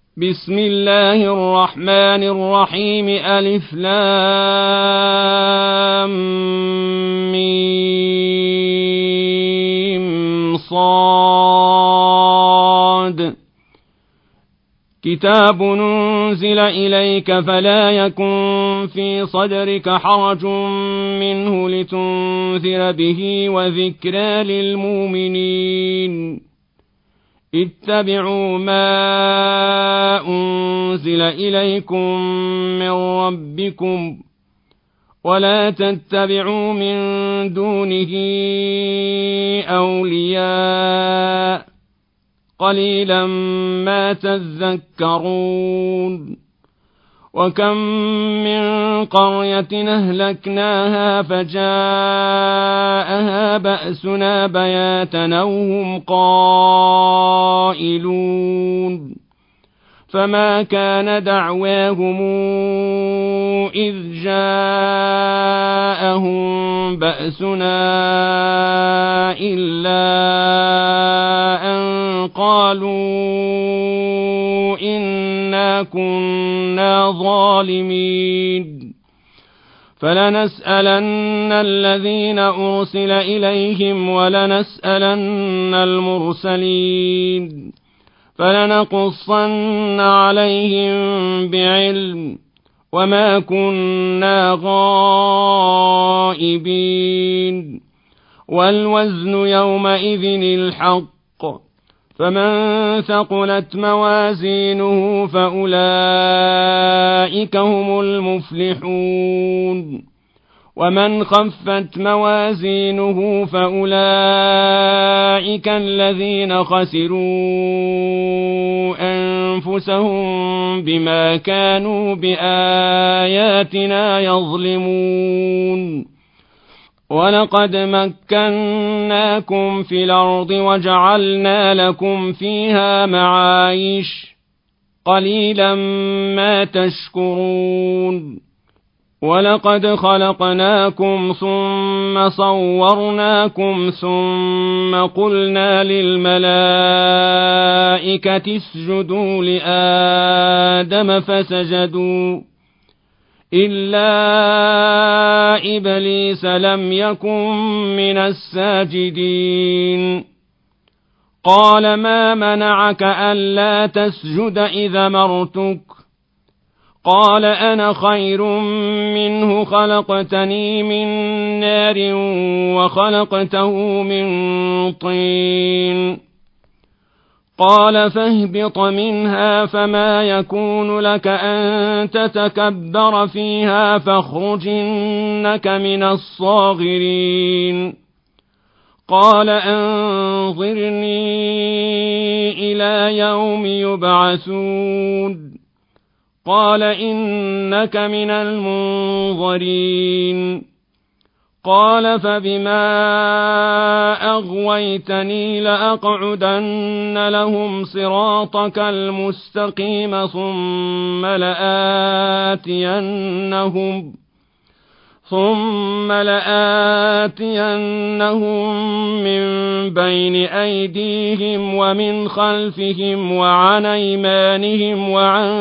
بسم الله الرحمن الرحيم ألف لام ميم صاد كتاب ننزل إليك فلا يكن في صدرك حرج منه لتنذر به وذكرى للمؤمنين اتبعوا ما أنزل إليكم من ربكم ولا تتبعوا من دونه أولياء قليلا ما تذكرون وكم من قرية أهلكناها فجاءها بأسنا بياتا أو هم قائلون فما كان دعواهم إذ جاءهم بأسنا إلا أن قالوا إنا كنا ظالمين فلنسألن الذين أرسل إليهم ولنسألن المرسلين فلنقصن عليهم بعلم وما كنا غائبين والوزن يومئذ الحق فمن ثقلت موازينه فأولئك هم المفلحون ومن خفت موازينه فأولئك الذين خسروا أنفسهم بما كانوا بآياتنا يظلمون ولقد مكناكم في الأرض وجعلنا لكم فيها معايش قليلا ما تشكرون ولقد خلقناكم ثم صورناكم ثم قلنا للملائكة اسجدوا لآدم فسجدوا إلا إبليس لم يكن من الساجدين قال ما منعك ألا تسجد إذا مرتك قال أنا خير منه خلقتني من نار وخلقته من طين قال فاهبط منها فما يكون لك أن تتكبر فيها فاخرج إنك من الصاغرين قال أنظرني إلى يوم يبعثون قال إنك من المنظرين قال فبما أغويتني لأقعدن لهم صراطك المستقيم ثم لآتينهم من بين أيديهم ومن خلفهم وعن أيمانهم وعن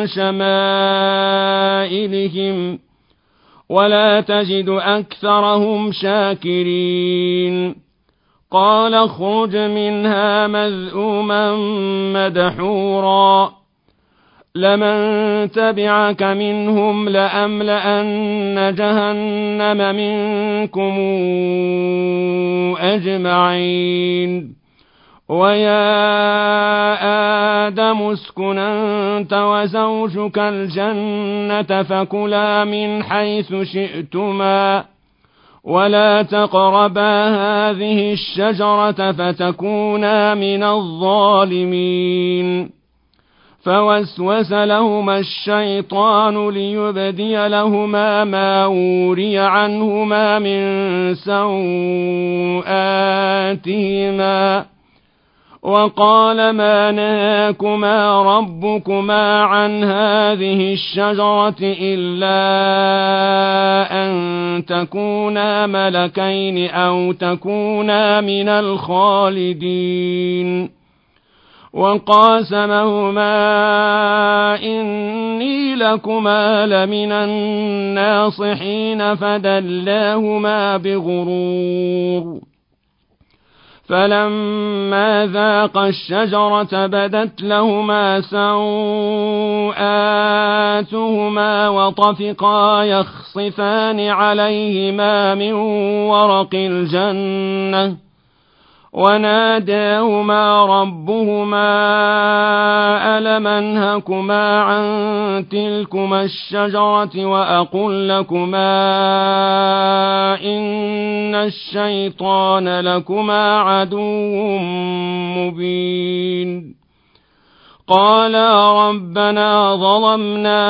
شمائلهم ولا تجد أكثرهم شاكرين قال اخرج منها مذءوما مدحورا لمن تبعك منهم لأملأن جهنم منكم أجمعين ويا آدم اسكن أنت وزوجك الجنة فكلا من حيث شئتما ولا تقربا هذه الشجرة فتكونا من الظالمين فوسوس لهما الشيطان ليبدي لهما ما وري عنهما من سوآتهما وقال ما نهاكما ربكما عن هذه الشجرة إلا أن تكونا ملكين أو تكونا من الخالدين وقاسمهما إني لكما لمن الناصحين فدلاهما بغرور فلما ذاقا الشجرة بدت لهما سوآتهما وطفقا يخصفان عليهما من ورق الجنة وناداهما ربهما ألم أنهكما عن تلكما الشجرة وأقل لكما إن الشيطان لكما عدو مبين قالا ربنا ظلمنا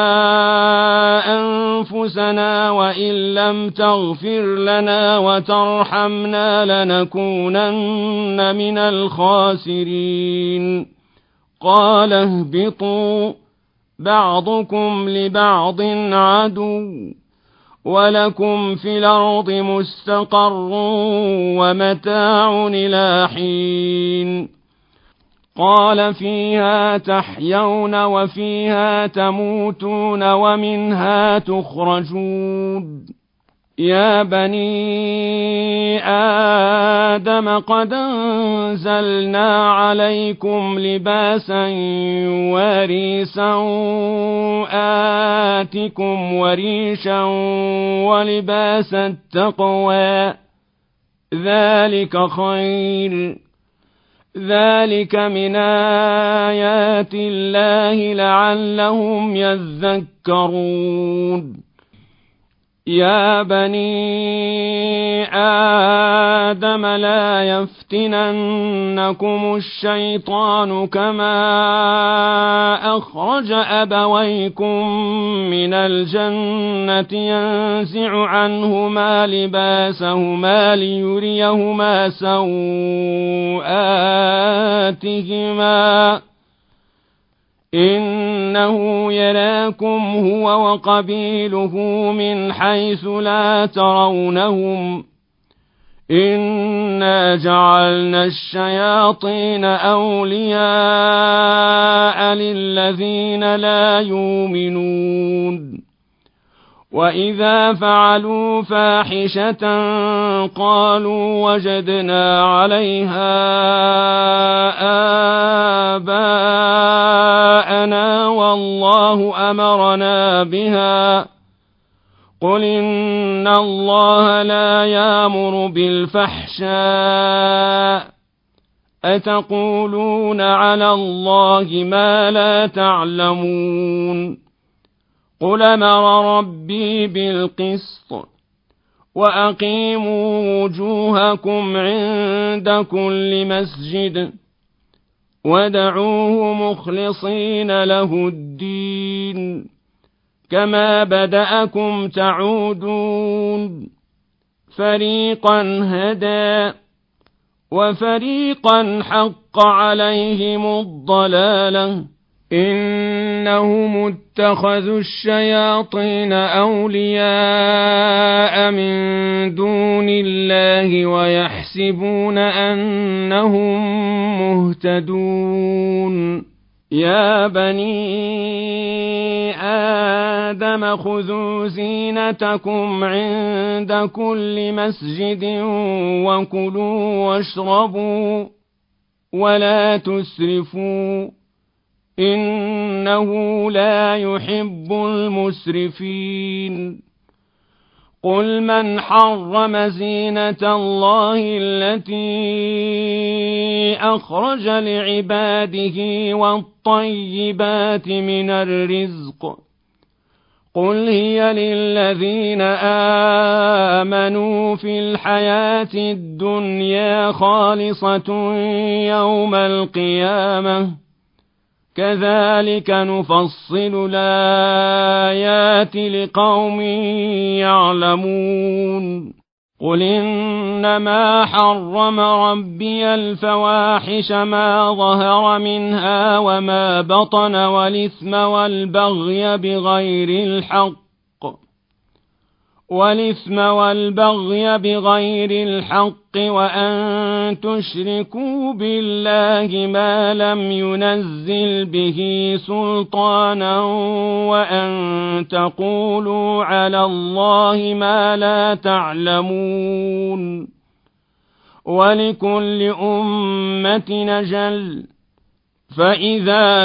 أنفسنا وإن لم تغفر لنا وترحمنا لنكونن من الخاسرين قال اهبطوا بعضكم لبعض عدو ولكم في الأرض مستقر ومتاع إلى حين قال فيها تحيون وفيها تموتون ومنها تخرجون يا بني آدم قد أنزلنا عليكم لباسا يواري سوآتكم وريشا ولباس التقوى ذلك خير ذلك من آيات الله لعلهم يذكرون يا بني آدم لا يفتننكم الشيطان كما أخرج أبويكم من الجنة ينزع عنهما لباسهما ليريهما سوآتهما إنه يراكم هو وقبيله من حيث لا ترونهم إنا جعلنا الشياطين أولياء للذين لا يؤمنون وإذا فعلوا فاحشة قالوا وجدنا عليها آباءنا والله أمرنا بها قل إن الله لا يأمر بالفحشاء أتقولون على الله ما لا تعلمون قل أمر ربي بالقسط وأقيموا وجوهكم عند كل مسجد ودعوه مخلصين له الدين كما بدأكم تعودون فريقا هدى وفريقا حق عليهم الضلالة إنهم اتخذوا الشياطين أولياء من دون الله ويحسبون أنهم مهتدون يا بني آدم خذوا زينتكم عند كل مسجد وكلوا واشربوا ولا تسرفوا إنه لا يحب المسرفين قل من حرم زينة الله التي أخرج لعباده والطيبات من الرزق قل هي للذين آمنوا في الحياة الدنيا خالصة يوم القيامة كذلك نفصل الآيات لقوم يعلمون قل إنما حرم ربي الفواحش ما ظهر منها وما بطن والإثم والبغي بغير الحق والإثم والبغي بغير الحق وأن تشركوا بالله ما لم ينزل به سلطانا وأن تقولوا على الله ما لا تعلمون ولكل أمة أجل فإذا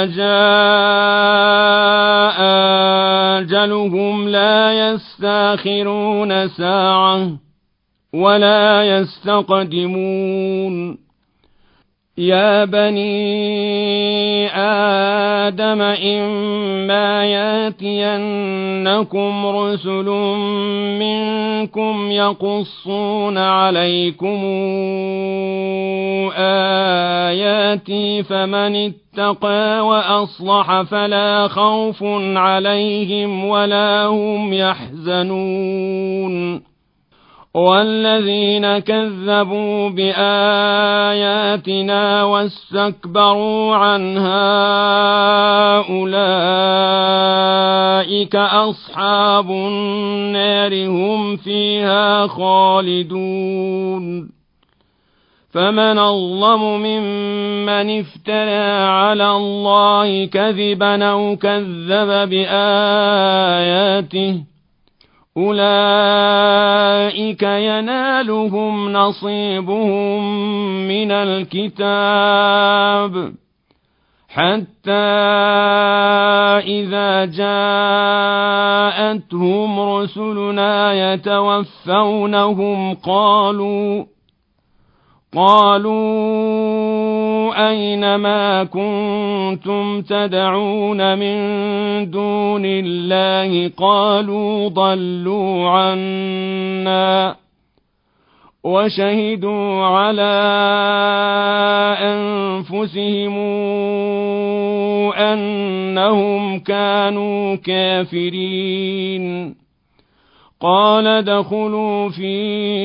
جاء أجلهم لا يستأخرون ساعة ولا يستقدمون يا بني آدم إما يأتينكم رسل منكم يقصون عليكم آياتي فمن اتقى وأصلح فلا خوف عليهم ولا هم يحزنون والذين كذبوا بآياتنا واستكبروا عنها أولئك أصحاب النار هم فيها خالدون فمن أظلم ممن افترى على الله كذبا أو كذب بآياته أولئك ينالهم نصيبهم من الكتاب حتى إذا جاءتهم رسلنا يتوفونهم قالوا أين ما كنتم تدعون من دون الله قالوا ضلوا عنا وشهدوا على أنفسهم أنهم كانوا كافرين قال ادخلوا في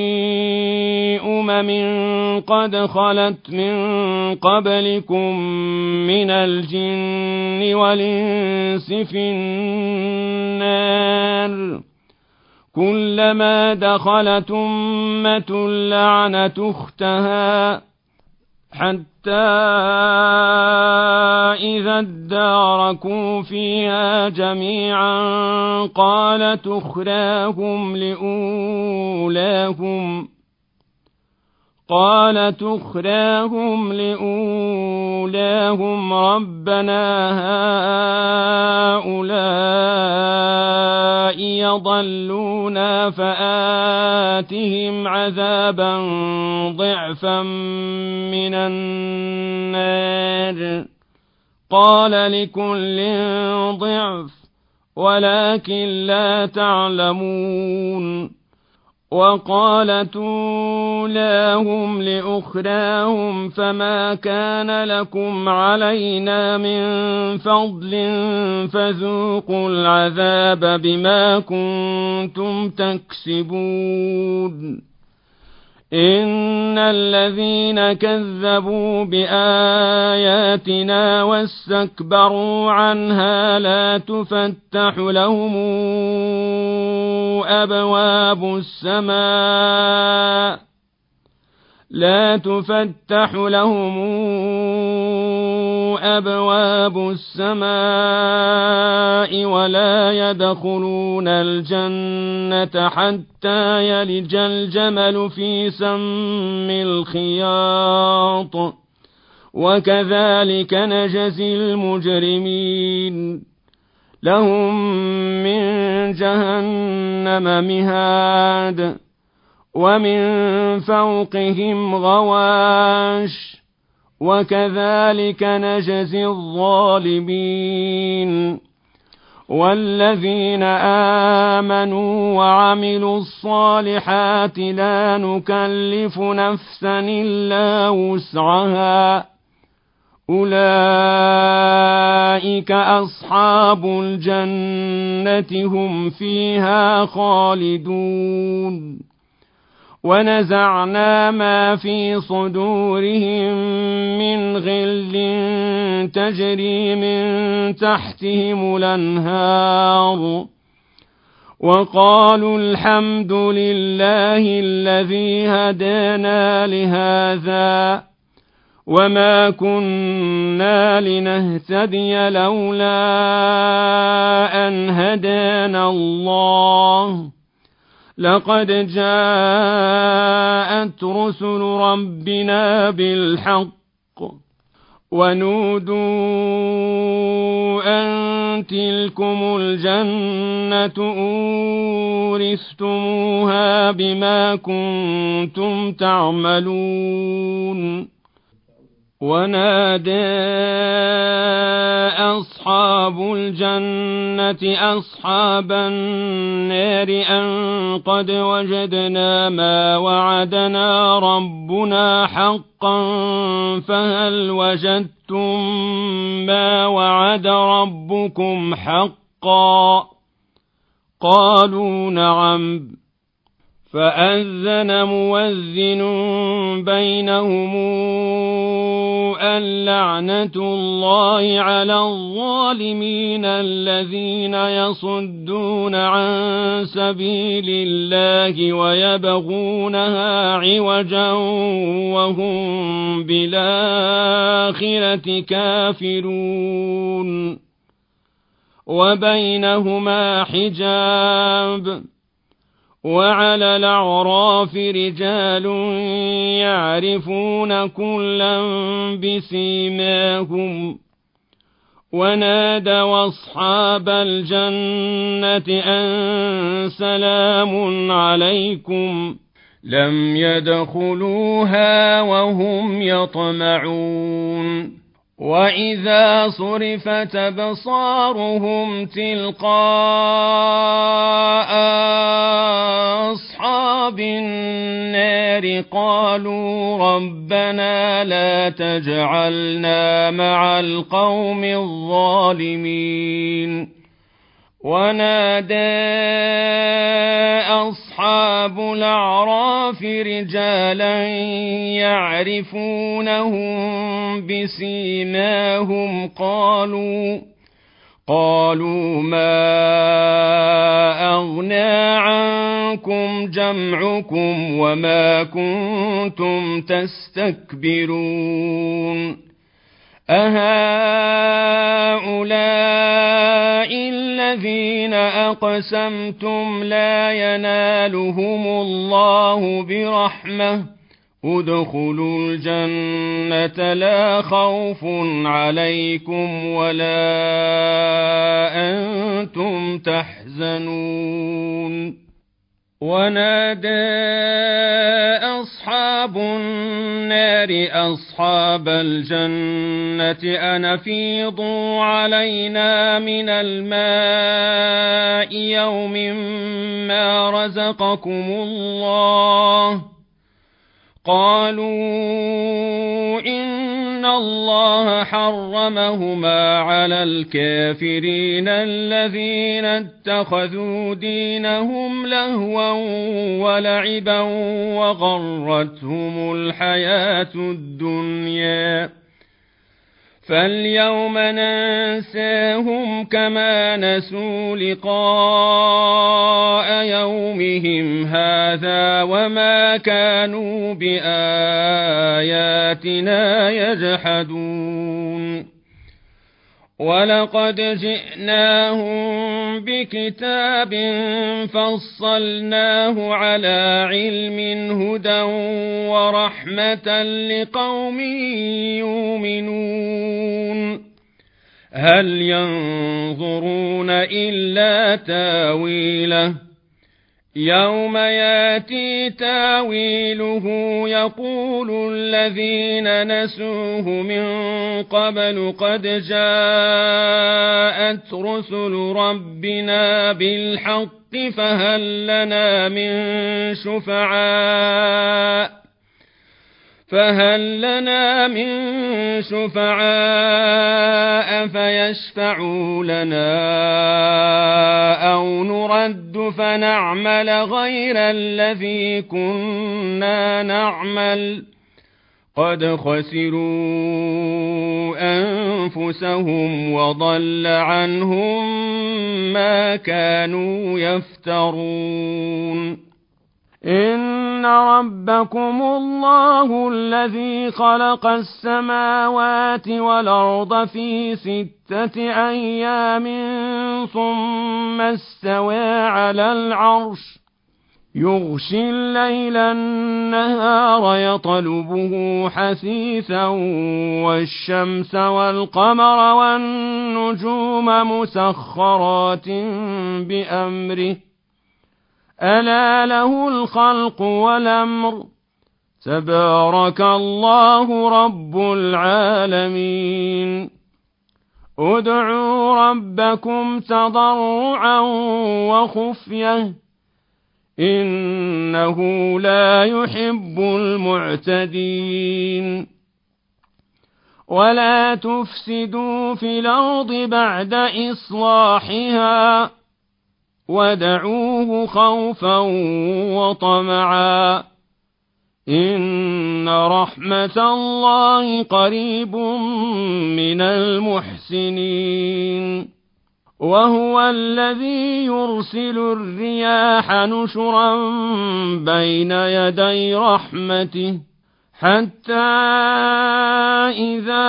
قد خلت من قبلكم من الجن والإنس في النار كلما دخلت أمة لعنت أختها حتى إذا اداركوا فيها جميعا قالت أخراهم لأولاهم ربنا هؤلاء يضلونا فآتهم عذابا ضعفا من النار قال لكل ضعف ولكن لا تعلمون وقالت أولاهم لأخراهم فما كان لكم علينا من فضل فذوقوا العذاب بما كنتم تكسبون إن الذين كذبوا بآياتنا واستكبروا عنها لا تفتح لهم أبواب السماء ولا يدخلون الجنة حتى يلج الجمل في سم الخياط وكذلك نجزي المجرمين لهم من جهنم مهاد ومن فوقهم غواش وكذلك نجزي الظالمين والذين آمنوا وعملوا الصالحات لا نكلف نفسا إلا وسعها أولئك أصحاب الجنة هم فيها خالدون ونزعنا ما في صدورهم من غل تجري من تحتهم الأنهار وقالوا الحمد لله الذي هدانا لهذا وما كنا لنهتدي لولا أن هدانا الله لقد جاءت رسل ربنا بالحق ونودوا أن تلكم الجنة أورثتموها بما كنتم تعملون ونادى أصحاب الجنة أصحاب النار أن قد وجدنا ما وعدنا ربنا حقا فهل وجدتم ما وعد ربكم حقا قالوا نعم فأذن مؤذن بينهم اللعنة الله على الظالمين الذين يصدون عن سبيل الله ويبغونها عوجا وهم بالآخرة كافرون وبينهما حجاب وعلى الأعراف رجال يعرفون كلا بسيماهم ونادوا أصحاب الجنة أن سلام عليكم لم يدخلوها وهم يطمعون وإذا صرفت أبصارهم تلقاء أصحاب النار قالوا ربنا لا تجعلنا مع القوم الظالمين ونادى أصحاب الأعراف رجالا يعرفونهم بسيماهم قالوا ما أغنى عنكم جمعكم وما كنتم تستكبرون أهؤلاء الذين أقسمتم لا ينالهم الله برحمة ادخلوا الجنة لا خوف عليكم ولا أنتم تحزنون ونادى أصحاب النار أصحاب الجنة أن أفيضوا علينا من الماء يوم ما رزقكم الله قالوا إن الله حرمهما على الكافرين الذين اتخذوا دينهم لهوا ولعبا وغرتهم الحياة الدنيا فاليوم ننساهم كما نسوا لقاء يومهم هذا وما كانوا بآياتنا يجحدون ولقد جئناهم بكتاب فصلناه على علم هدى ورحمة لقوم يؤمنون هل ينظرون إلا تاويله يوم ياتي تاويله يقول الذين نسوه من قبل قد جاءت رسل ربنا بالحق فهل لنا من شفعاء فيشفعوا لنا أو نرد فنعمل غير الذي كنا نعمل قد خسروا أنفسهم وضل عنهم ما كانوا يفترون إن ربكم الله الذي خلق السماوات والأرض في 6 أيام ثم استوى على العرش يغشي الليل النهار يطلبه حثيثا والشمس والقمر والنجوم مسخرات بأمره ألا له الخلق والأمر تبارك الله رب العالمين ادعوا ربكم تضرعا وخفية إنه لا يحب المعتدين ولا تفسدوا في الأرض بعد إصلاحها ودعوه خوفا وطمعا إن رحمة الله قريب من المحسنين وهو الذي يرسل الرياح نشرا بين يدي رحمته حتى إذا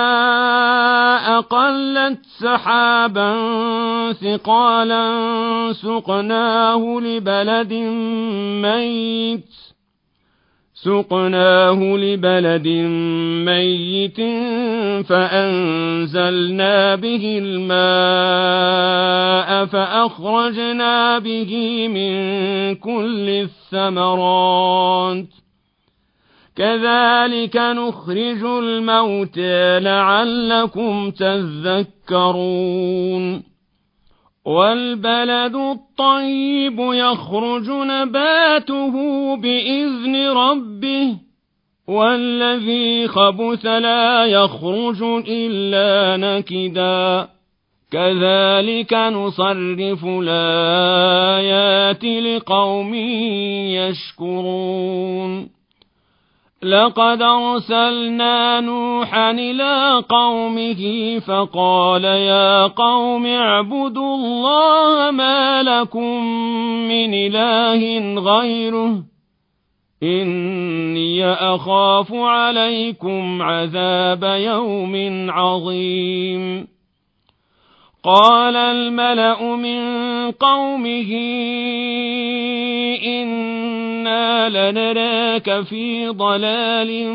أقلت سحابا ثقالا سقناه لبلد ميت فأنزلنا به الماء فأخرجنا به من كل الثمرات كذلك نخرج الموتى لعلكم تذكرون والبلد الطيب يخرج نباته بإذن ربه والذي خبث لا يخرج إلا نكدا كذلك نصرف الآيات لقوم يشكرون لقد أرسلنا نوحا إلى قومه فقال يا قوم اعبدوا الله ما لكم من إله غيره إني أخاف عليكم عذاب يوم عظيم قال الملأ من قومه إنا لنراك في ضلال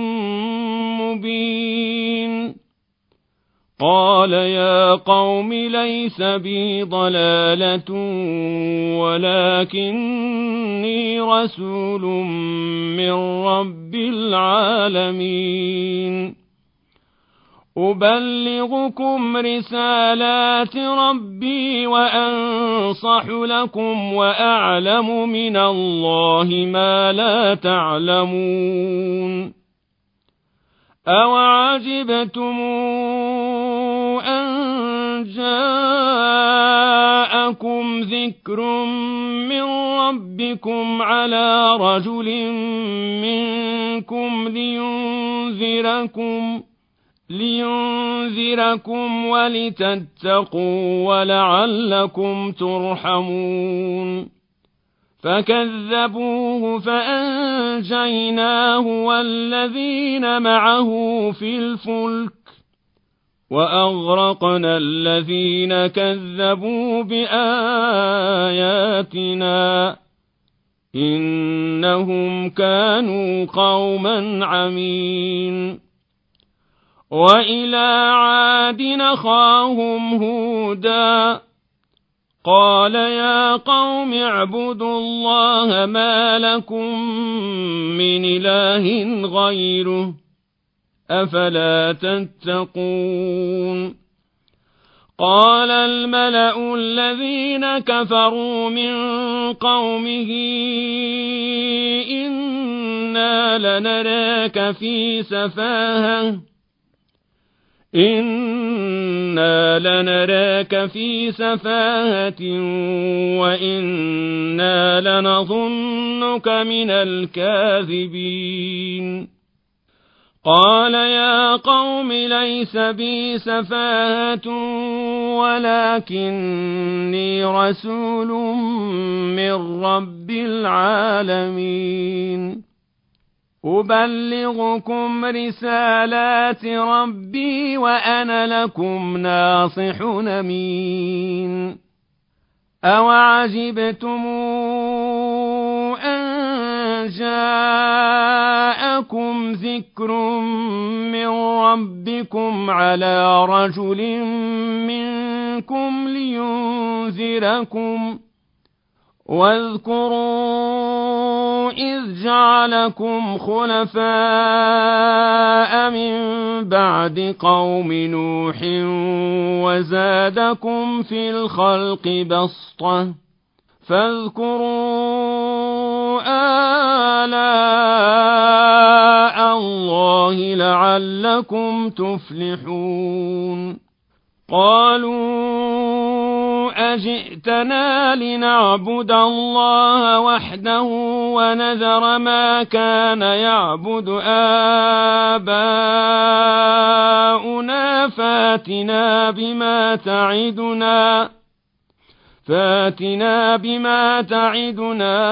مبين قال يا قوم ليس بي ضلالة ولكني رسول من رب العالمين أبلغكم رسالات ربي وأنصح لكم وأعلم من الله ما لا تعلمون أوعجبتم أن جاءكم ذكر من ربكم على رجل منكم لينذركم ولتتقوا ولعلكم ترحمون فكذبوه فأنجيناه والذين معه في الفلك وأغرقنا الذين كذبوا بآياتنا إنهم كانوا قوما عمين وإلى عاد أخاهم هودا قال يا قوم اعبدوا الله ما لكم من إله غيره أفلا تتقون قال الملأ الذين كفروا من قومه إنا لنراك في سفاهة وإنا لنظنك من الكاذبين قال يا قوم ليس بي سفاهة ولكني رسول من رب العالمين أبلغكم رسالات ربي وأنا لكم ناصح أمين أوعجبتم أن جاءكم ذكر من ربكم على رجل منكم لينذركم واذكروا إذ جعلكم خلفاء من بعد قوم نوح وزادكم في الخلق بسطة فاذكروا آلاء الله لعلكم تفلحون قالوا أجئتنا لنعبد الله وحده ونذر ما كان يعبد آباؤنا فاتنا بما تعدنا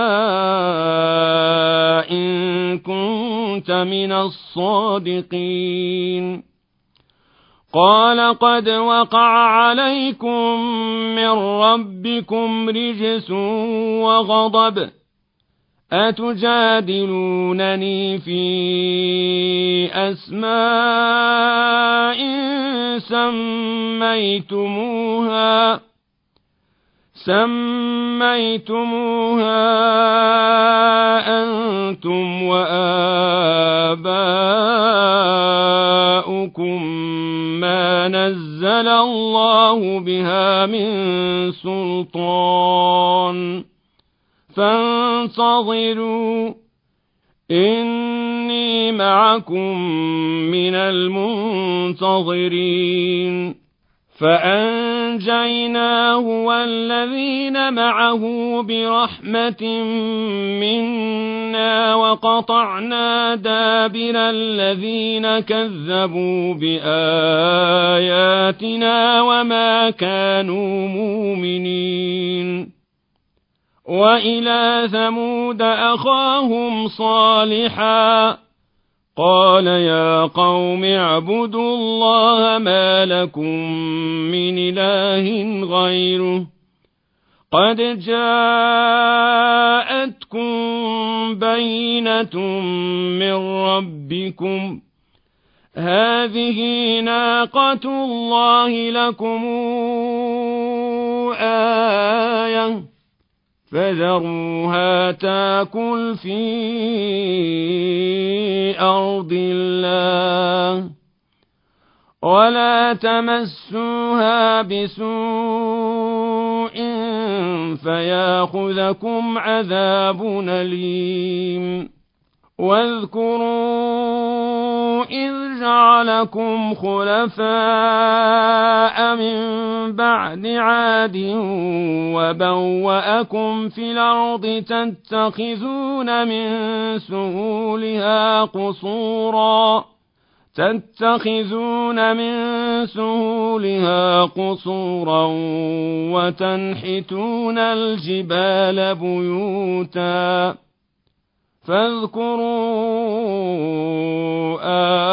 إن كنت من الصادقين قال قد وقع عليكم من ربكم رجس وغضب أتجادلونني في أسماء سميتموها أنتم وآباؤكم ما نزل الله بها من سلطان فانتظروا إني معكم من المنتظرين فأنجيناه والذين معه برحمة منا وقطعنا دابر الذين كذبوا بآياتنا وما كانوا مؤمنين وإلى ثمود أخاهم صالحا قال يا قوم اعبدوا الله ما لكم من إله غيره قد جاءتكم بينة من ربكم هذه ناقة الله لكم آية فذروها تاكل في أرض الله ولا تمسوها بسوء فياخذكم عذاب أليم واذكروا إذ جعلكم خلفاء من بعد عاد وبوأكم في الأرض تتخذون من سهولها قصورا وتنحتون الجبال بيوتا فاذكروا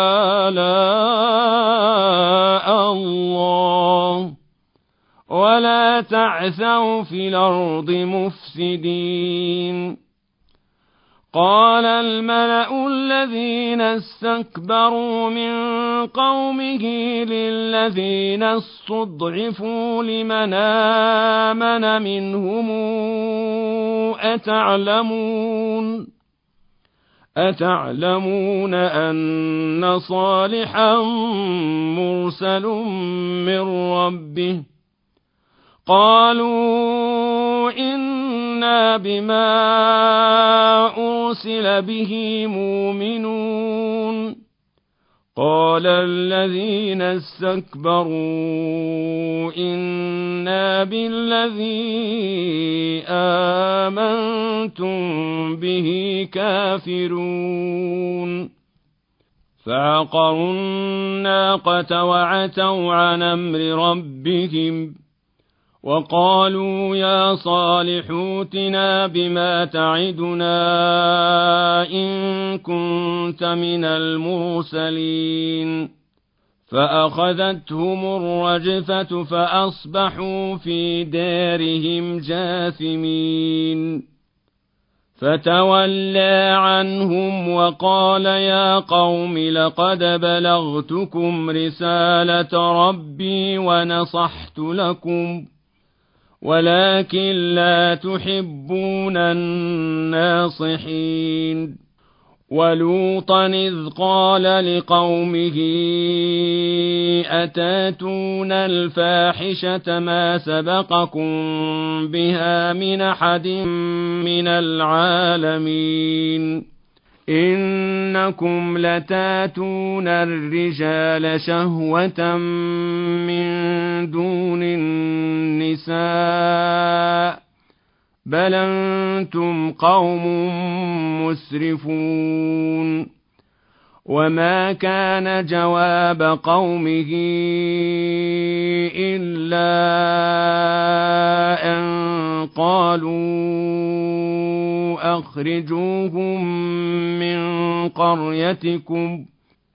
آلاء الله ولا تعثوا في الأرض مفسدين قال الملأ الذين استكبروا من قومه للذين استضعفوا لمن آمن منهم أتعلمون أن صالحا مرسل من ربه قالوا إنا بما أرسل به مؤمنون قال الذين استكبروا إنا بالذي آمنتم به كافرون فعقروا الناقة وعتوا عن أمر ربهم وقالوا يا صالح ائتنا بما تعدنا إن كنت من المرسلين فأخذتهم الرجفة فأصبحوا في دارهم جاثمين فتولى عنهم وقال يا قوم لقد بلغتكم رسالة ربي ونصحت لكم ولكن لا تحبون الناصحين ولوطا إذ قال لقومه أتاتون الفاحشة ما سبقكم بها من أحد من العالمين إنكم لتاتون الرجال شهوة من دون النساء بل أنتم قوم مسرفون وما كان جواب قومه إلا أن قالوا أخرجوهم من قريتكم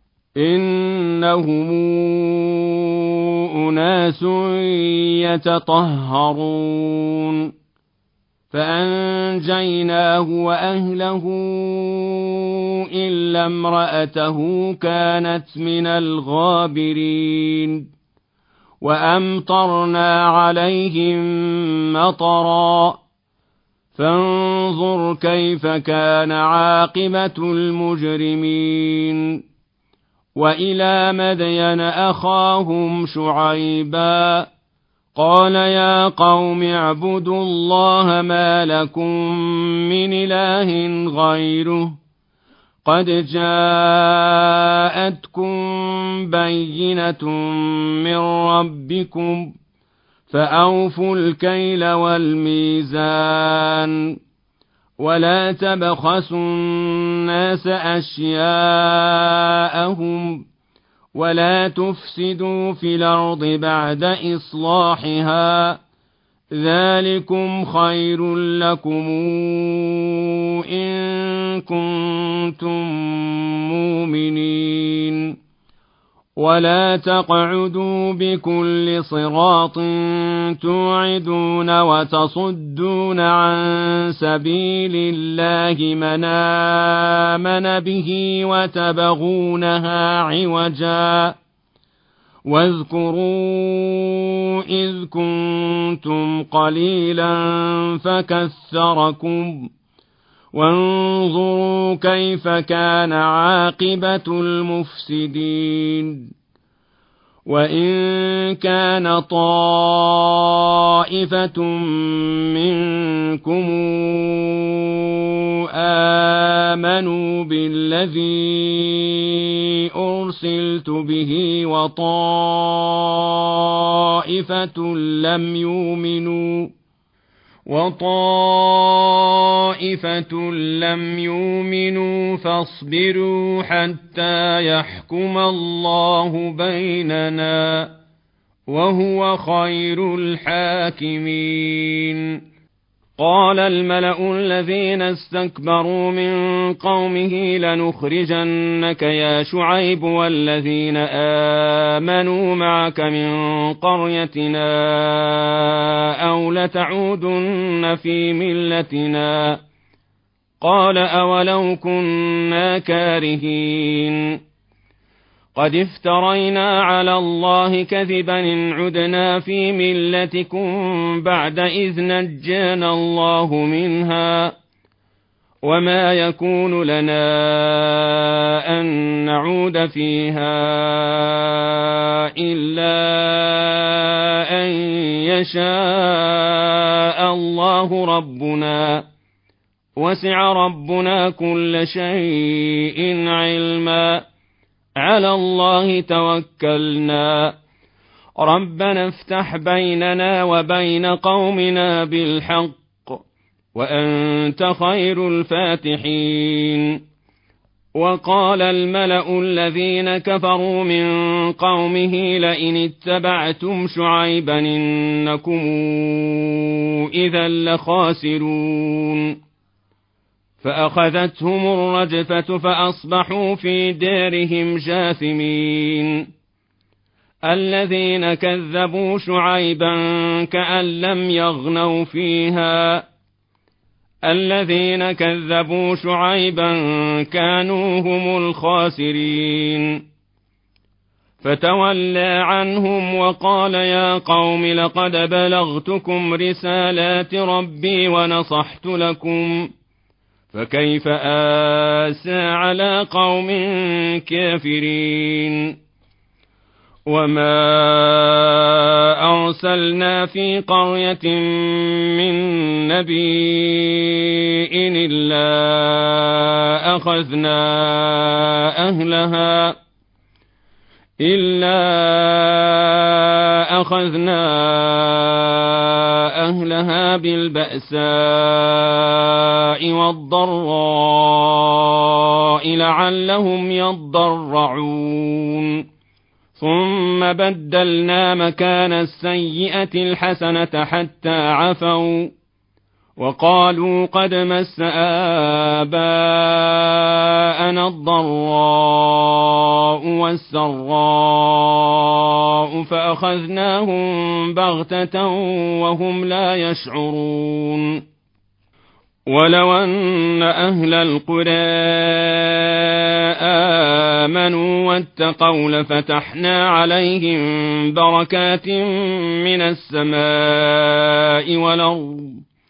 إنهم أناس يتطهرون فأنجيناه وأهله إلا امرأته كانت من الغابرين وأمطرنا عليهم مطرا فانظر كيف كان عاقبة المجرمين وإلى مدين أخاهم شعيبا قال يا قوم اعبدوا الله ما لكم من إله غيره قد جاءتكم بينة من ربكم فأوفوا الكيل والميزان ولا تبخسوا الناس أشياءهم ولا تفسدوا في الأرض بعد إصلاحها ذلكم خير لكم إن كنتم مؤمنين ولا تقعدوا بكل صراط توعدون وتصدون عن سبيل الله من آمن به وتبغونها عوجا واذكروا إذ كنتم قليلا فكثركم وانظروا كيف كان عاقبة المفسدين وإن كان طائفة منكم آمنوا بالذي أرسلت به وطائفة لم يؤمنوا فاصبروا حتى يحكم الله بيننا وهو خير الحاكمين قال الملأ الذين استكبروا من قومه لنخرجنك يا شعيب والذين آمنوا معك من قريتنا أو لتعودن في ملتنا قال أولو كنا كارهين قد افترينا على الله كذبا إن عدنا في ملتكم بعد إذ نجانا الله منها وما يكون لنا أن نعود فيها إلا أن يشاء الله ربنا وسع ربنا كل شيء علما على الله توكلنا ربنا افتح بيننا وبين قومنا بالحق وأنت خير الفاتحين وقال الملأ الذين كفروا من قومه لئن اتبعتم شعيبا إنكم إذا لخاسرون فأخذتهم الرجفة فأصبحوا في دارهم جاثمين الذين كذبوا شعيبا كأن لم يغنوا فيها الذين كذبوا شعيبا كانوا هم الخاسرين فتولى عنهم وقال يا قوم لقد بلغتكم رسالات ربي ونصحت لكم فكيف آسى على قوم كافرين وما أرسلنا في قرية من نبي إلا أخذنا أهلها بالبأساء والضراء لعلهم يضرعون ثم بدلنا مكان السيئة الحسنة حتى عفوا وقالوا قد مس آباءنا الضراء والسراء فأخذناهم بغتة وهم لا يشعرون ولو أن أهل القرى آمنوا واتقوا لفتحنا عليهم بركات من السماء والأرض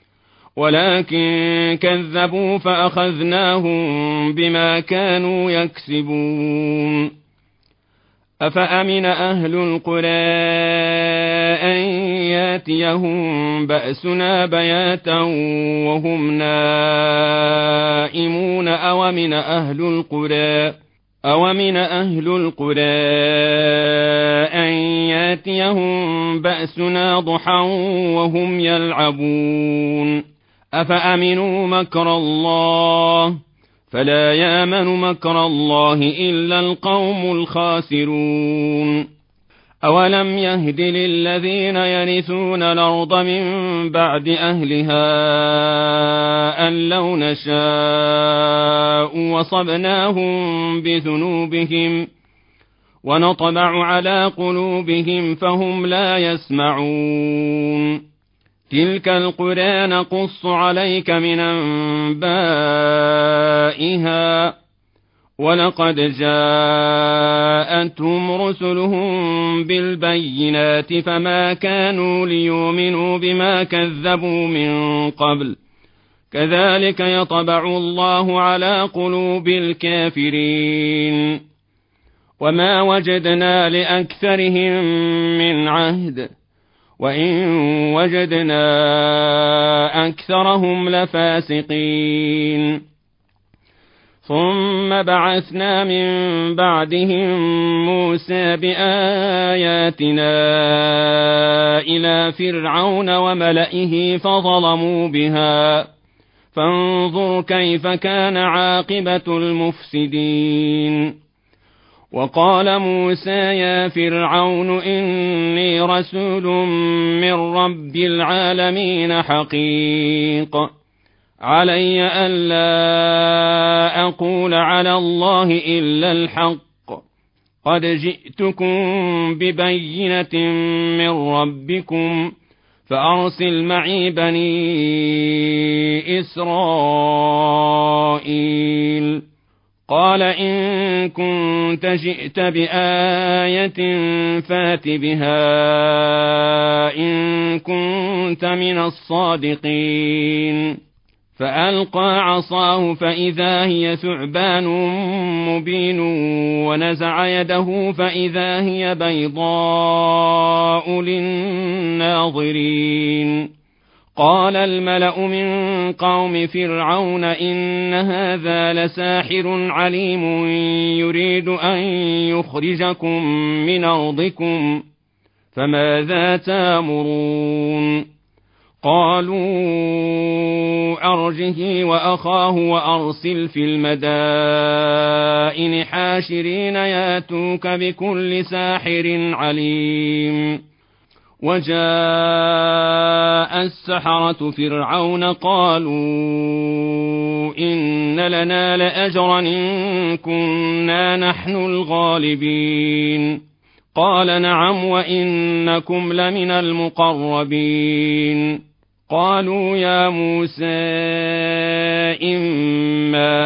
ولكن كذبوا فأخذناهم بما كانوا يكسبون أفأمن أهل القرى أن ياتيهم بأسنا بياتا وهم نائمون أومن أهل القرى أن ياتيهم بأسنا ضحى وهم يلعبون أفأمنوا مكر الله فلا يامن مكر الله إلا القوم الخاسرون أولم يهد للذين يرثون الأرض من بعد أهلها أن لو نشاء وصبناهم بذنوبهم ونطبع على قلوبهم فهم لا يسمعون تلك القرى نقص عليك من أنبائها ولقد جاءتهم رسلهم بالبينات فما كانوا ليؤمنوا بما كذبوا من قبل كذلك يطبع الله على قلوب الكافرين وما وجدنا لأكثرهم من عهد وإن وجدنا أكثرهم لفاسقين ثم بعثنا من بعدهم موسى بآياتنا إلى فرعون وملئه فظلموا بها فانظر كيف كان عاقبة المفسدين وقال موسى يا فرعون إني رسول من رب العالمين حقيق علي ألا أقول على الله إلا الحق قد جئتكم ببينة من ربكم فأرسل معي بني إسرائيل قال إن كنت جئت بآية فات بها إن كنت من الصادقين فألقى عصاه فإذا هي ثعبان مبين ونزع يده فإذا هي بيضاء للناظرين قال الملأ من قوم فرعون إن هذا لساحر عليم يريد أن يخرجكم من أرضكم فماذا تأمرون قالوا أرجه وأخاه وأرسل في المدائن حاشرين ياتوك بكل ساحر عليم. وجاء السحرة فرعون قالوا إن لنا لأجرا إن كنا نحن الغالبين. قال نعم وإنكم لمن المقربين. قالوا يا موسى إما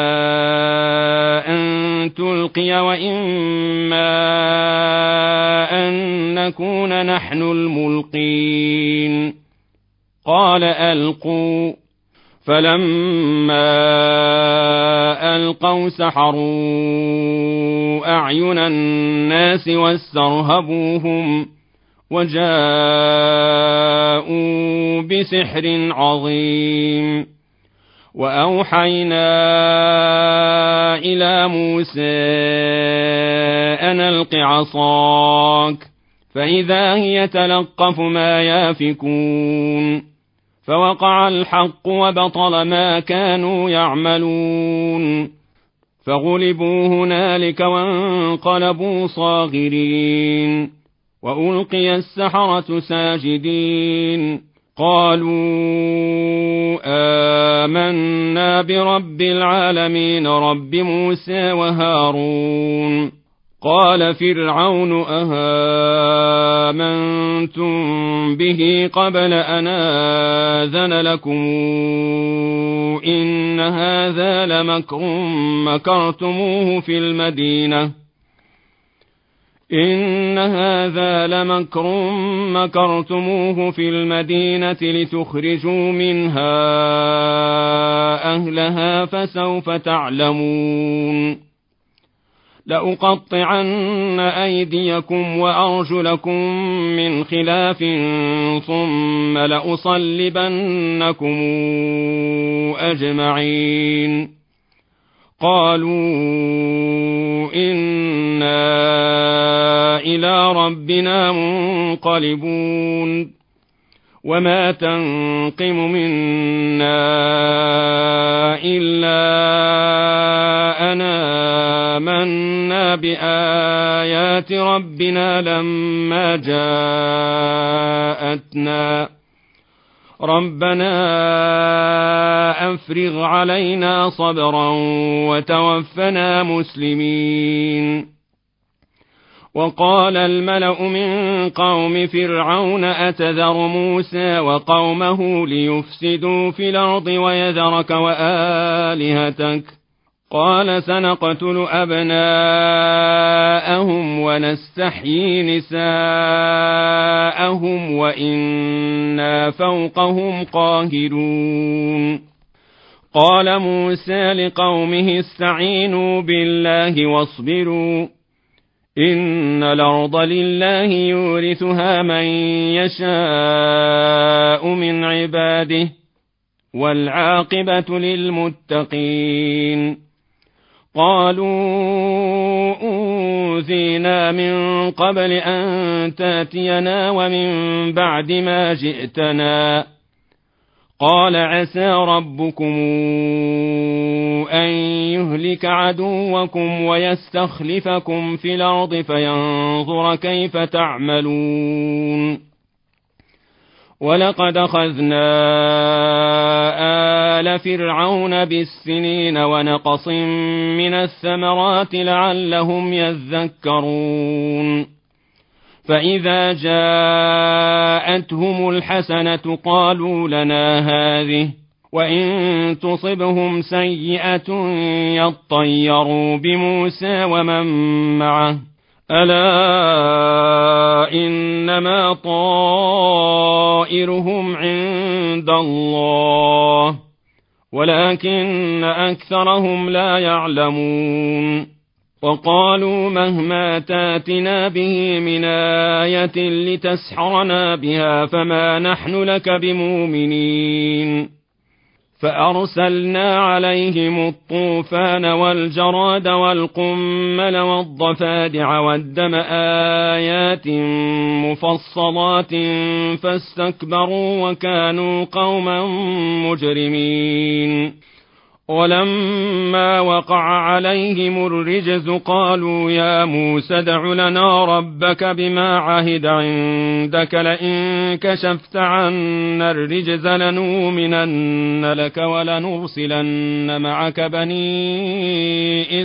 أن تلقي وإما أن نكون نحن الملقين. قال ألقوا. فلما ألقوا سحروا أعين الناس واسترهبوهم وجاءوا بسحر عظيم. وأوحينا إلى موسى أن ألق عصاك فإذا هي تلقف ما يافكون. فوقع الحق وبطل ما كانوا يعملون. فغلبوا هنالك وانقلبوا صاغرين. وألقي السحرة ساجدين. قالوا آمنا برب العالمين رب موسى وهارون. قال فرعون أهامنتم به قبل أن آذن لكم إن هذا لمكر مكرتموه في المدينة لتخرجوا منها أهلها فسوف تعلمون. لأقطعن أيديكم وأرجلكم من خلاف ثم لأصلبنكم أجمعين. قالوا إنا إلى ربنا منقلبون. وما تنقم منا إلا أن آمنا بآيات ربنا لما جاءتنا. ربنا أفرغ علينا صبرا وتوفنا مسلمين. وقال الملأ من قوم فرعون أتذر موسى وقومه ليفسدوا في الأرض ويذرك وآلهتك. قال سنقتل أبناءهم ونستحيي نساءهم وإنا فوقهم قاهرون. قال موسى لقومه استعينوا بالله واصبروا إن الأرض لله يورثها من يشاء من عباده والعاقبة للمتقين. قالوا أوذينا من قبل أن تاتينا ومن بعد ما جئتنا. قال عسى ربكم أن يهلك عدوكم ويستخلفكم في الأرض فينظر كيف تعملون. ولقد أخذنا آل فرعون بالسنين ونقص من الثمرات لعلهم يذكرون. فإذا جاءتهم الحسنة قالوا لنا هذه وإن تصبهم سيئة يطيروا بموسى ومن معه ألا إنما طائرهم عند الله ولكن أكثرهم لا يعلمون. وقالوا مهما تاتنا به من آية لتسحرنا بها فما نحن لك بمؤمنين. فأرسلنا عليهم الطوفان والجراد والقمل والضفادع والدم آيات مفصلات فاستكبروا وكانوا قوما مجرمين. ولما وقع عليهم الرجز قالوا يا موسى ادع لنا ربك بما عهد عندك لئن كشفت عنا الرجز لنؤمنن لك ولنرسلن معك بني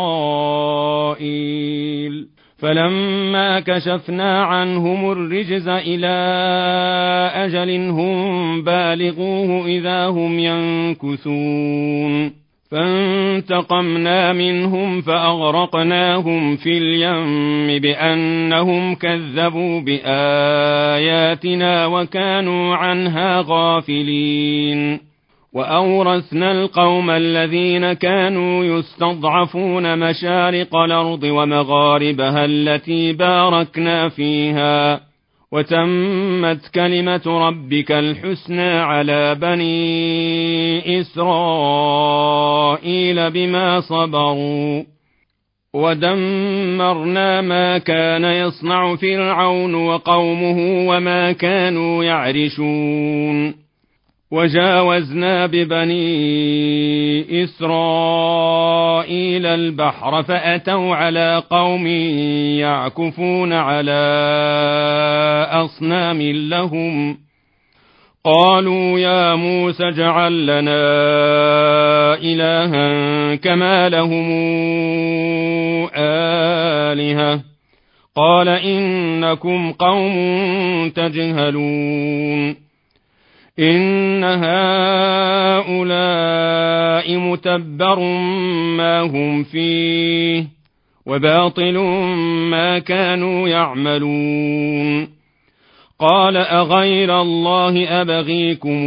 إسرائيل. فلما كشفنا عنهم الرجز إلى أجل هم بالغوه إذا هم ينكثون فانتقمنا منهم فأغرقناهم في اليم بأنهم كذبوا بآياتنا وكانوا عنها غافلين. وأورثنا القوم الذين كانوا يستضعفون مشارق الأرض ومغاربها التي باركنا فيها وتمت كلمة ربك الحسنى على بني إسرائيل بما صبروا ودمرنا ما كان يصنع فرعون وقومه وما كانوا يعرشون. وجاوزنا ببني إسرائيل البحر فأتوا على قوم يعكفون على أصنام لهم قالوا يا موسى اجعل لنا إلها كما لهم آلهة قال إنكم قوم تجهلون. إن هؤلاء متبر ما هم فيه وباطل ما كانوا يعملون. قال أغير الله أبغيكم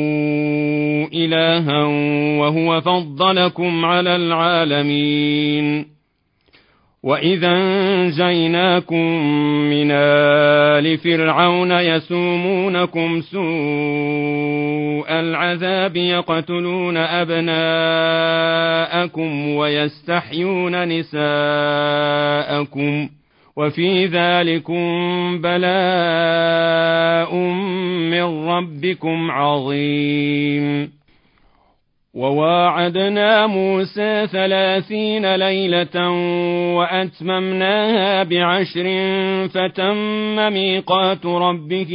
إلها وهو فضلكم على العالمين. وإذا أنجيناكم من آل فرعون يسومونكم سوء العذاب يقتلون أبناءكم ويستحيون نساءكم وفي ذلكم بلاء من ربكم عظيم. وواعدنا موسى 30 ليلة وأتممناها ب10 فتم ميقات ربه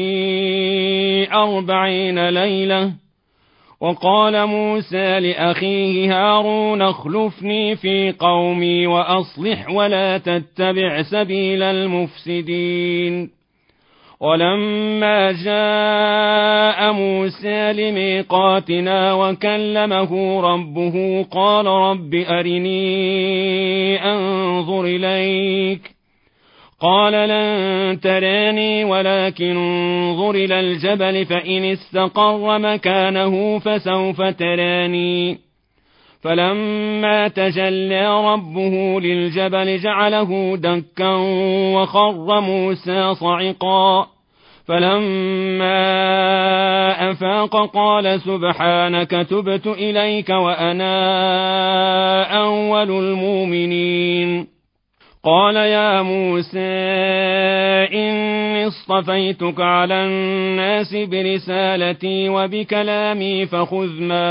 40 ليلة. وقال موسى لأخيه هارون اخلفني في قومي وأصلح ولا تتبع سبيل المفسدين. ولما جاء موسى لميقاتنا وكلمه ربه قال رب أرني أنظر إليك قال لن تراني ولكن انظر إلى الجبل فإن استقر مكانه فسوف تراني. فلما تجلى ربه للجبل جعله دكا وخر موسى صعقا. فلما أفاق قال سبحانك تبت إليك وأنا أول المؤمنين. قال يا موسى إني اصطفيتك على الناس برسالتي وبكلامي فخذ ما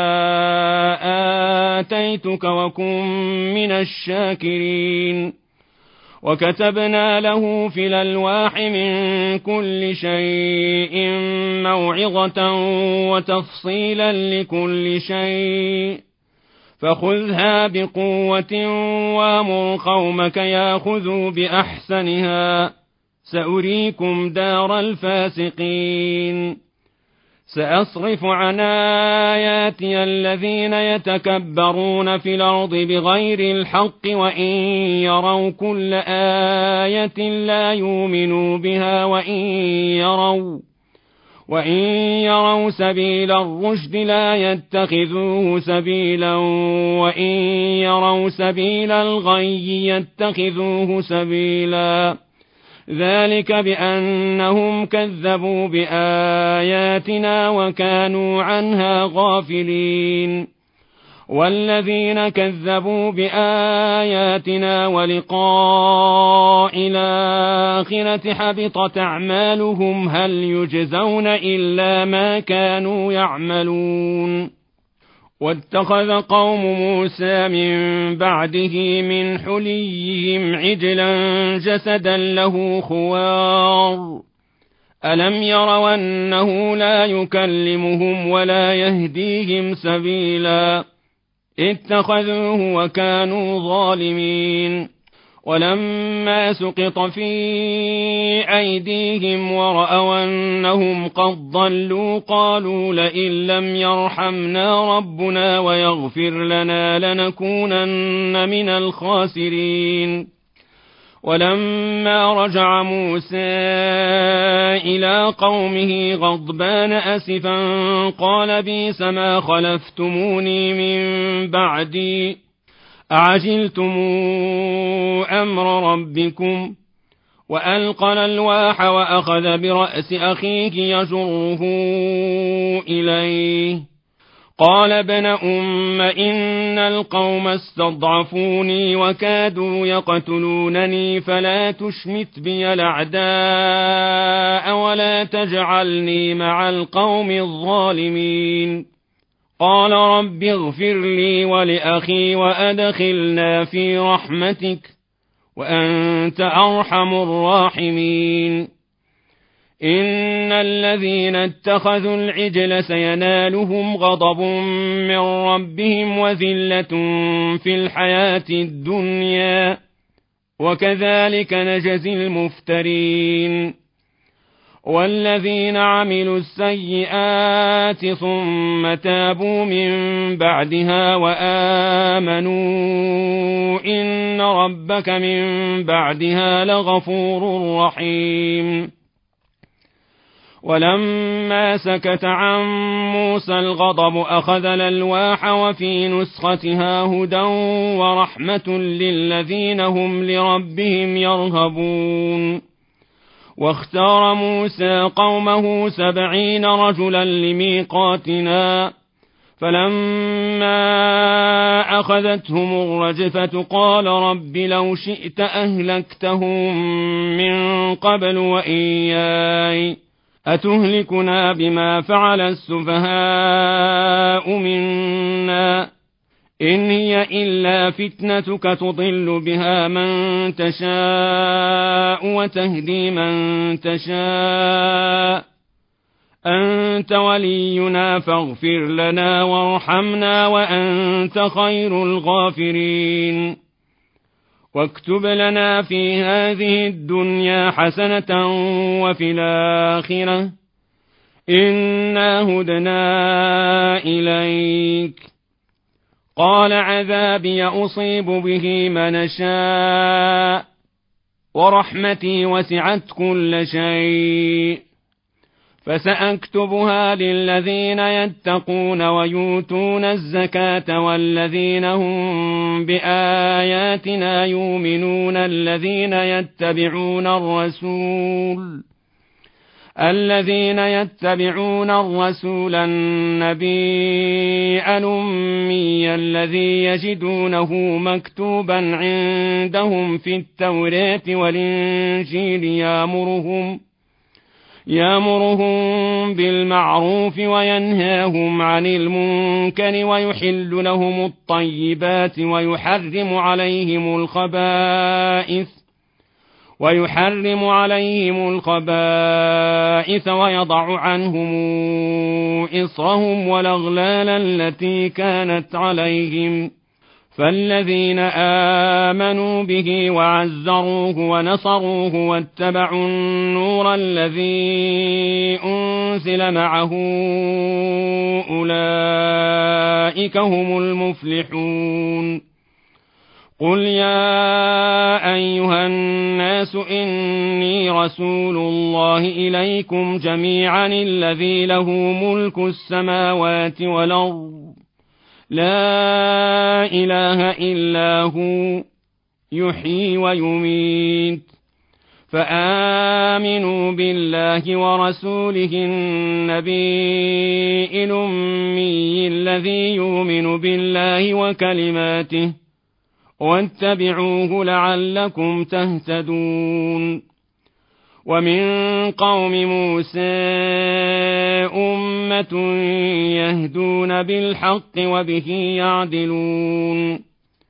آتيتك وكن من الشاكرين. وكتبنا له في الألواح من كل شيء موعظة وتفصيلا لكل شيء فخذها بقوة وامر قومك ياخذوا بأحسنها سأريكم دار الفاسقين. سأصرف عن آياتي الذين يتكبرون في الأرض بغير الحق وإن يروا كل آية لا يؤمنوا بها وإن يروا سبيل الرشد لا يتخذوه سبيلا وإن يروا سبيل الغي يتخذوه سبيلا ذلك بأنهم كذبوا بآياتنا وكانوا عنها غافلين. والذين كذبوا بآياتنا ولقاء الآخرة حبطت أعمالهم هل يجزون إلا ما كانوا يعملون. واتخذ قوم موسى من بعده من حليهم عجلا جسدا له خوار ألم يروا أنه لا يكلمهم ولا يهديهم سبيلا اتخذوه وكانوا ظالمين. ولما سقط في أيديهم ورأوا أنهم قد ضلوا قالوا لئن لم يرحمنا ربنا ويغفر لنا لنكونن من الخاسرين. ولما رجع موسى إلى قومه غضبان أسفا قال بئس ما خلفتموني من بعدي أعجلتم أمر ربكم. وألقى الألواح وأخذ برأس أخيه يجره إليه قال ابن أم إن القوم استضعفوني وكادوا يقتلونني فلا تشمت بي الأعداء ولا تجعلني مع القوم الظالمين. قال رب اغفر لي ولأخي وأدخلنا في رحمتك وأنت أرحم الراحمين. إن الذين اتخذوا العجل سينالهم غضب من ربهم وذلة في الحياة الدنيا وكذلك نجزي المفترين. والذين عملوا السيئات ثم تابوا من بعدها وآمنوا إن ربك من بعدها لغفور رحيم. ولما سكت عن موسى الغضب أخذ الألواح وفي نسختها هدى ورحمة للذين هم لربهم يرهبون. واختار موسى قومه 70 رجلا لميقاتنا فلما أخذتهم الرجفة قال رب لو شئت أهلكتهم من قبل وإياي أتهلكنا بما فعل السفهاء منا إن هي إلا فتنتك تضل بها من تشاء وتهدي من تشاء أنت ولينا فاغفر لنا وارحمنا وأنت خير الغافرين. واكتب لنا في هذه الدنيا حسنة وفي الآخرة إنا هدنا إليك. قال عذابي أصيب به من شاء ورحمتي وسعت كل شيء فسأكتبها للذين يتقون ويؤتون الزكاة والذين هم بآياتنا يؤمنون الذين يتبعون الرسول النبي الأمي الذي يجدونه مكتوبا عندهم في التوراة والإنجيل يأمرهم بالمعروف وينهاهم عن المنكر ويحل لهم الطيبات ويحرم عليهم الخبائث ويضع عنهم إصرهم والأغلال التي كانت عليهم. فالذين آمنوا به وعزروه ونصروه واتبعوا النور الذي أنزل معه أولئك هم المفلحون. قل يا أيها الناس إني رسول الله إليكم جميعا الذي له ملك السماوات والأرض لا إله إلا هو يحيي ويميت فآمنوا بالله ورسوله النبي الأمي الذي يؤمن بالله وكلماته واتبعوه لعلكم تهتدون. ومن قوم موسى أمة يهدون بالحق وبه يعدلون.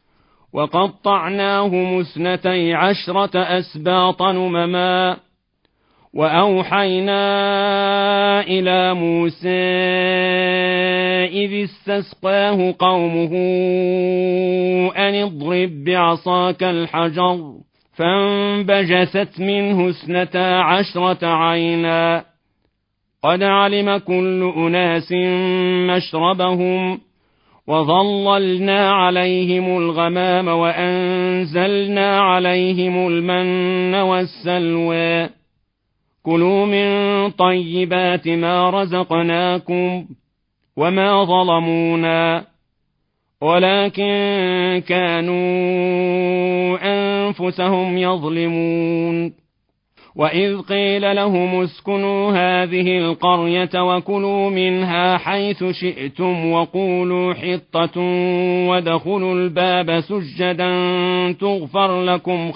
وقطعناهم 12 أسباطا أمما وأوحينا إلى موسى إذ استسقاه قومه أن اضرب بعصاك الحجر فانبجست منه 12 عينا قد علم كل أناس مشربهم وظللنا عليهم الغمام وأنزلنا عليهم المن والسلوى كلوا من طيبات ما رزقناكم وما ظلمونا ولكن كانوا أنفسهم يظلمون. وإذ قيل لهم اسكنوا هذه القرية وكلوا منها حيث شئتم وقولوا حطة وادخلوا الباب سجدا تغفر لكم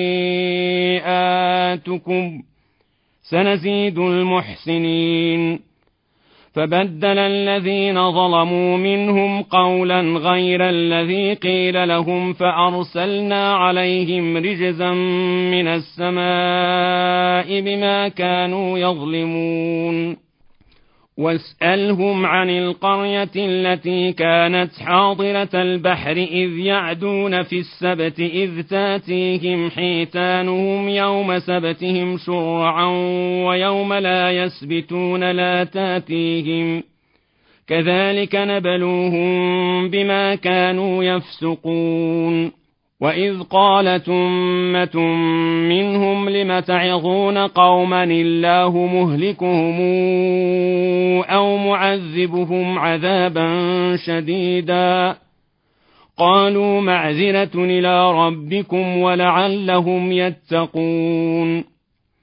خطيئاتكم سنزيد المحسنين. فبدل الذين ظلموا منهم قولا غير الذي قيل لهم فأرسلنا عليهم رجزا من السماء بما كانوا يظلمون. واسألهم عن القرية التي كانت حاضرة البحر إذ يعدون في السبت إذ تاتيهم حيتانهم يوم سبتهم شرعا ويوم لا يسبتون لا تاتيهم كذلك نبلوهم بما كانوا يفسقون. وإذ قالت أمة منهم لم تعظون قوما الله مهلكهم أو معذبهم عذابا شديدا قالوا معذرة إلى ربكم ولعلهم يتقون.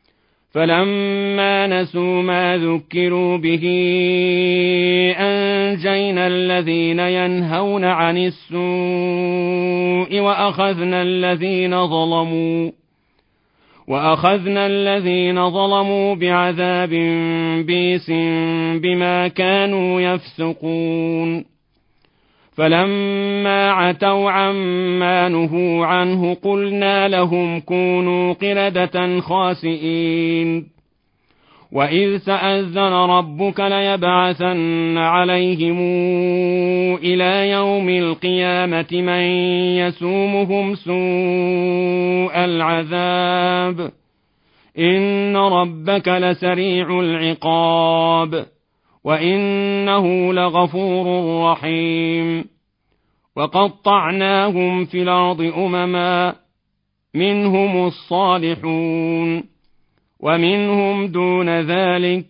فلما نسوا ما ذكروا به أنجينا الذين ينهون عن السوء وأخذنا الذين ظلموا بعذاب بئيس بما كانوا يفسقون. فلما عتوا عما نهوا عنه قلنا لهم كونوا قردة خاسئين. وإذ تأذن ربك ليبعثن عليهم إلى يوم القيامة من يسومهم سوء العذاب إن ربك لسريع العقاب وإنه لغفور رحيم. وقطعناهم في الأرض أمما منهم الصالحون ومنهم دون ذلك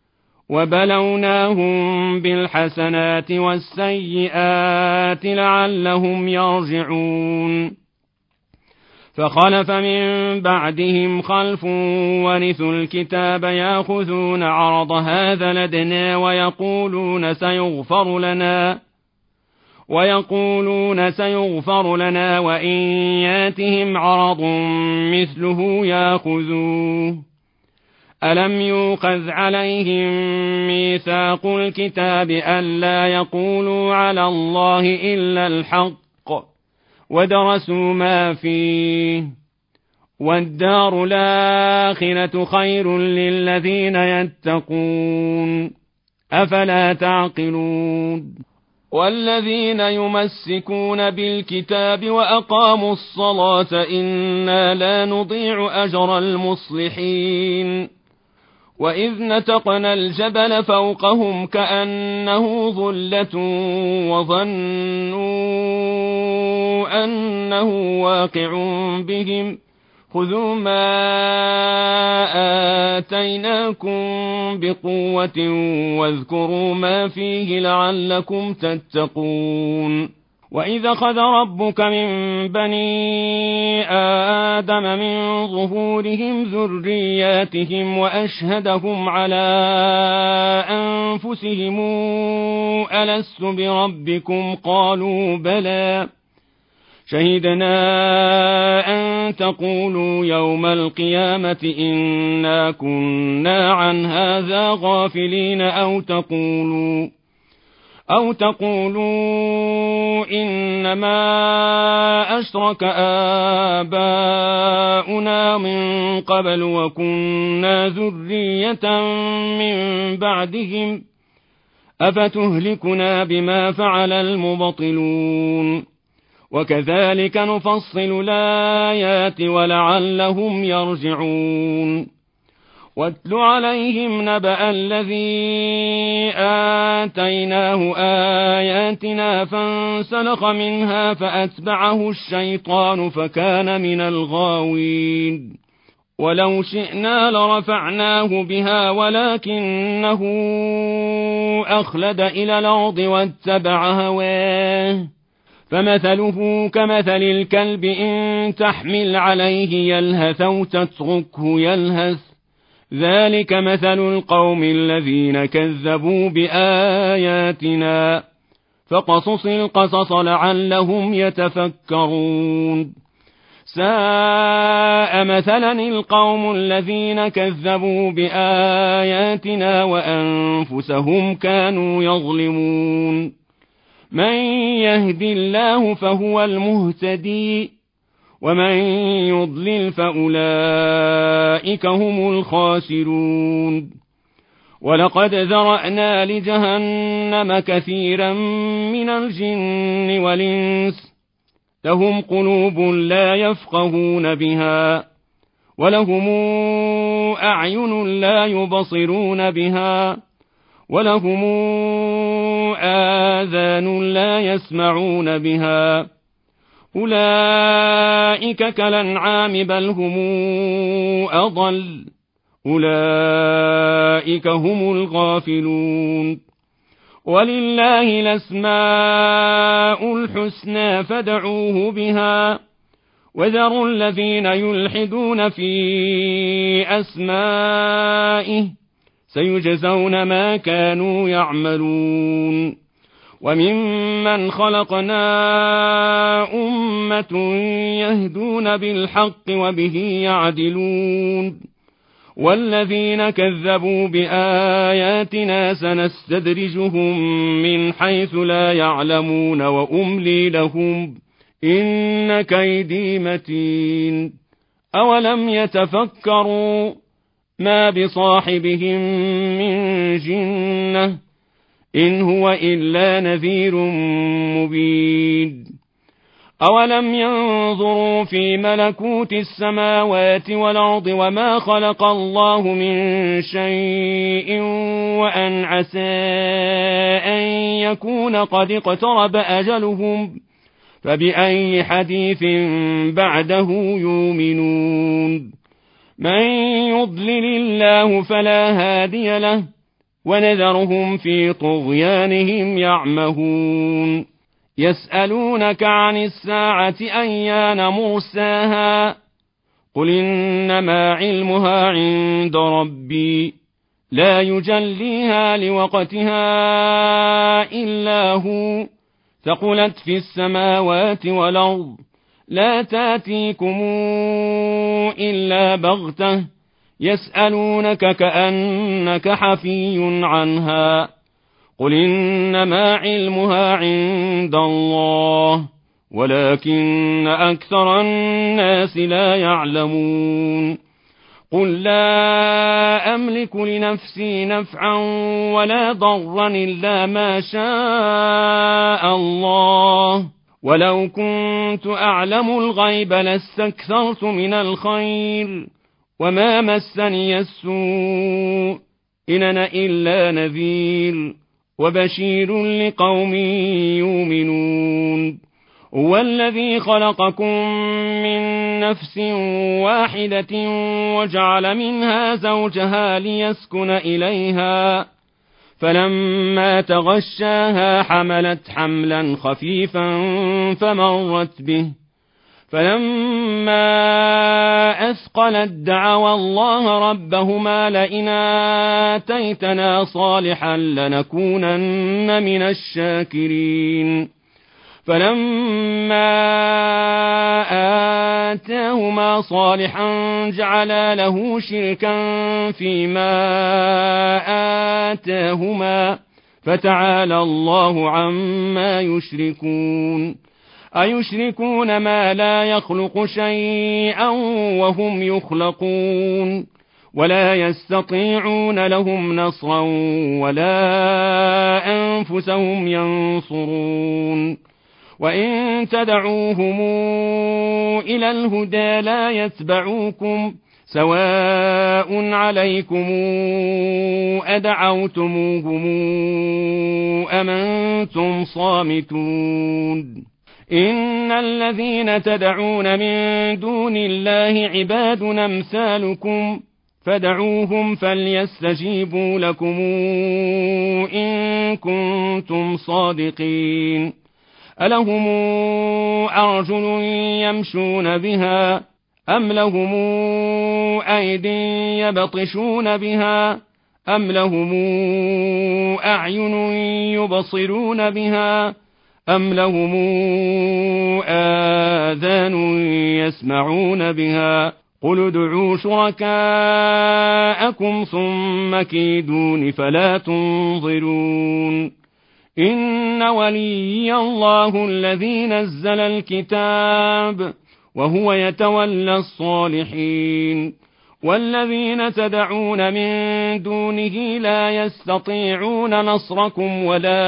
وبلوناهم بالحسنات والسيئات لعلهم يرجعون. فخلف من بعدهم خلف ورثوا الكتاب يأخذون عرض هذا الأدنى ويقولون سيغفر لنا وإن ياتهم عرض مثله يأخذوه. ألم يؤخذ عليهم ميثاق الكتاب ألا يقولوا على الله إلا الحق ودرسوا ما فيه والدار الآخرة خير للذين يتقون أفلا تعقلون. والذين يمسكون بالكتاب وأقاموا الصلاة إنا لا نضيع أجر المصلحين. وإذ نتقنا الجبل فوقهم كأنه ظلة وظنوا أنه واقع بهم خذوا ما آتيناكم بقوة واذكروا ما فيه لعلكم تتقون. وإذا أخذ ربك من بني آدم من ظهورهم ذرياتهم وأشهدهم على أنفسهم ألست بربكم قالوا بلى شهدنا أن تقولوا يوم القيامة إنا كنا عن هذا غافلين أو تقولوا إنما أشرك آباؤنا من قبل وكنا ذرية من بعدهم أفتهلكنا بما فعل المبطلون وكذلك نفصل الآيات ولعلهم يرجعون واتل عليهم نبأ الذي آتيناه آياتنا فانسلخ منها فأتبعه الشيطان فكان من الغاوين ولو شئنا لرفعناه بها ولكنه أخلد إلى الأرض واتبع هواه فمثله كمثل الكلب إن تحمل عليه يلهث أو تتركه يلهث ذلك مثل القوم الذين كذبوا بآياتنا فقصص القصص لعلهم يتفكرون ساء مثلا القوم الذين كذبوا بآياتنا وأنفسهم كانوا يظلمون من يهد الله فهو المهتدي ومن يضلل فأولئك هم الخاسرون ولقد ذرأنا لجهنم كثيرا من الجن والإنس لهم قلوب لا يفقهون بها ولهم أعين لا يبصرون بها ولهم آذان لا يسمعون بها أولئك كالأنعام بل هم أضل أولئك هم الغافلون ولله الأسماء الحسنى فادعوه بها وذروا الذين يلحدون في أسمائه سيجزون ما كانوا يعملون وممن خلقنا أمة يهدون بالحق وبه يعدلون والذين كذبوا بآياتنا سنستدرجهم من حيث لا يعلمون وأملي لهم إن كيدي متين أولم يتفكروا ما بصاحبهم من جنة إن هو إلا نذير مبين أولم ينظروا في ملكوت السماوات والأرض وما خلق الله من شيء وأن عسى أن يكون قد اقترب أجلهم فبأي حديث بعده يؤمنون من يضلل الله فلا هادي له ونذرهم في طغيانهم يعمهون يسألونك عن الساعة أيان مرساها قل إنما علمها عند ربي لا يجليها لوقتها إلا هو ثقلت في السماوات والأرض لا تاتيكم إلا بغتة يسألونك كأنك حفي عنها قل إنما علمها عند الله ولكن أكثر الناس لا يعلمون قل لا أملك لنفسي نفعا ولا ضرا إلا ما شاء الله ولو كنت أعلم الغيب لاستكثرت من الخير وما مسني السوء إن أنا إلا نذير وبشير لقوم يؤمنون هو الذي خلقكم من نفس واحدة وجعل منها زوجها ليسكن إليها فلما تغشاها حملت حملا خفيفا فمرت به فلما أثقلت دعوا الله ربهما لئن آتيتنا صالحا لنكونن من الشاكرين فلما آتاهما صالحا جعلا له شركا فيما آتاهما فتعالى الله عما يشركون أيشركون ما لا يخلق شيئا وهم يخلقون ولا يستطيعون لهم نصرا ولا أنفسهم ينصرون وإن تدعوهم إلى الهدى لا يتبعوكم سواء عليكم أدعوتموهم أم أنتم صامتون إن الذين تدعون من دون الله عباد أمثالكم فدعوهم فليستجيبوا لكم إن كنتم صادقين ألهم أرجل يمشون بها أم لهم أيد يبطشون بها أم لهم أعين يبصرون بها أم لهم آذان يسمعون بها قل ادعوا شركاءكم ثم كيدون فلا تنظرون إن ولي الله الذي نزل الكتاب وهو يتولى الصالحين والذين تدعون من دونه لا يستطيعون نصركم ولا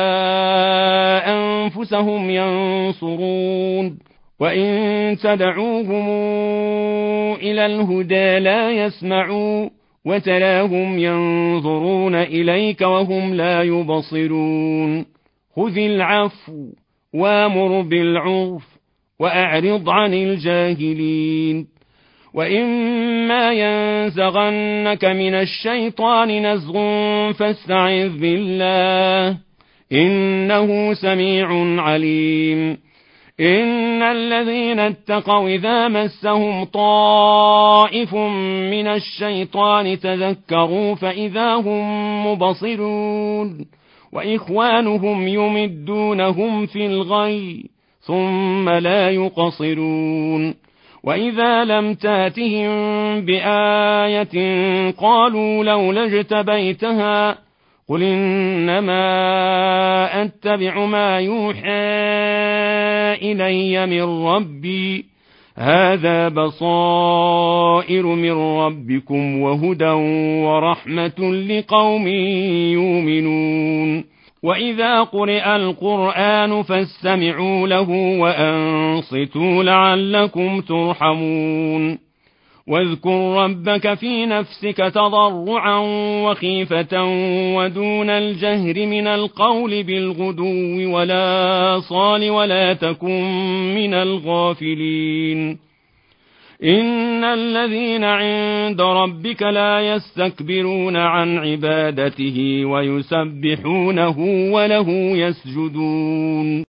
أنفسهم ينصرون وإن تدعوهم إلى الهدى لا يسمعوا وتراهم ينظرون إليك وهم لا يبصرون خذ العفو وامر بالعرف وأعرض عن الجاهلين وإما ينزغنك من الشيطان نزغ فاستعذ بالله إنه سميع عليم إن الذين اتقوا إذا مسهم طائف من الشيطان تذكروا فإذا هم مبصرون وإخوانهم يمدونهم في الغي ثم لا يقصرون وإذا لم تاتهم بآية قالوا لولا اجتبيتها قل إنما أتبع ما يوحى إلي من ربي هذا بصائر من ربكم وهدى ورحمة لقوم يؤمنون وإذا قرئ القرآن فاستمعوا له وأنصتوا لعلكم ترحمون واذكر ربك في نفسك تضرعا وخيفة ودون الجهر من القول بالغدو ولا صال ولا تكن من الغافلين إن الذين عند ربك لا يستكبرون عن عبادته ويسبحونه وله يسجدون